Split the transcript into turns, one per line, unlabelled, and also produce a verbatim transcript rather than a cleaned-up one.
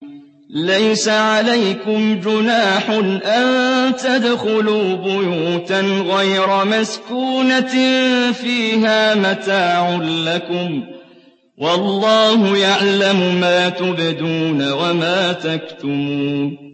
لَيْسَ عَلَيْكُمْ جُنَاحٌ أَن تَدْخُلُوا بُيُوتًا غَيْرَ مَسْكُونَةٍ فِيهَا مَتَاعٌ لَّكُمْ ۚ وَاللَّهُ يَعْلَمُ مَا تُبْدُونَ وَمَا تَكْتُمُونَ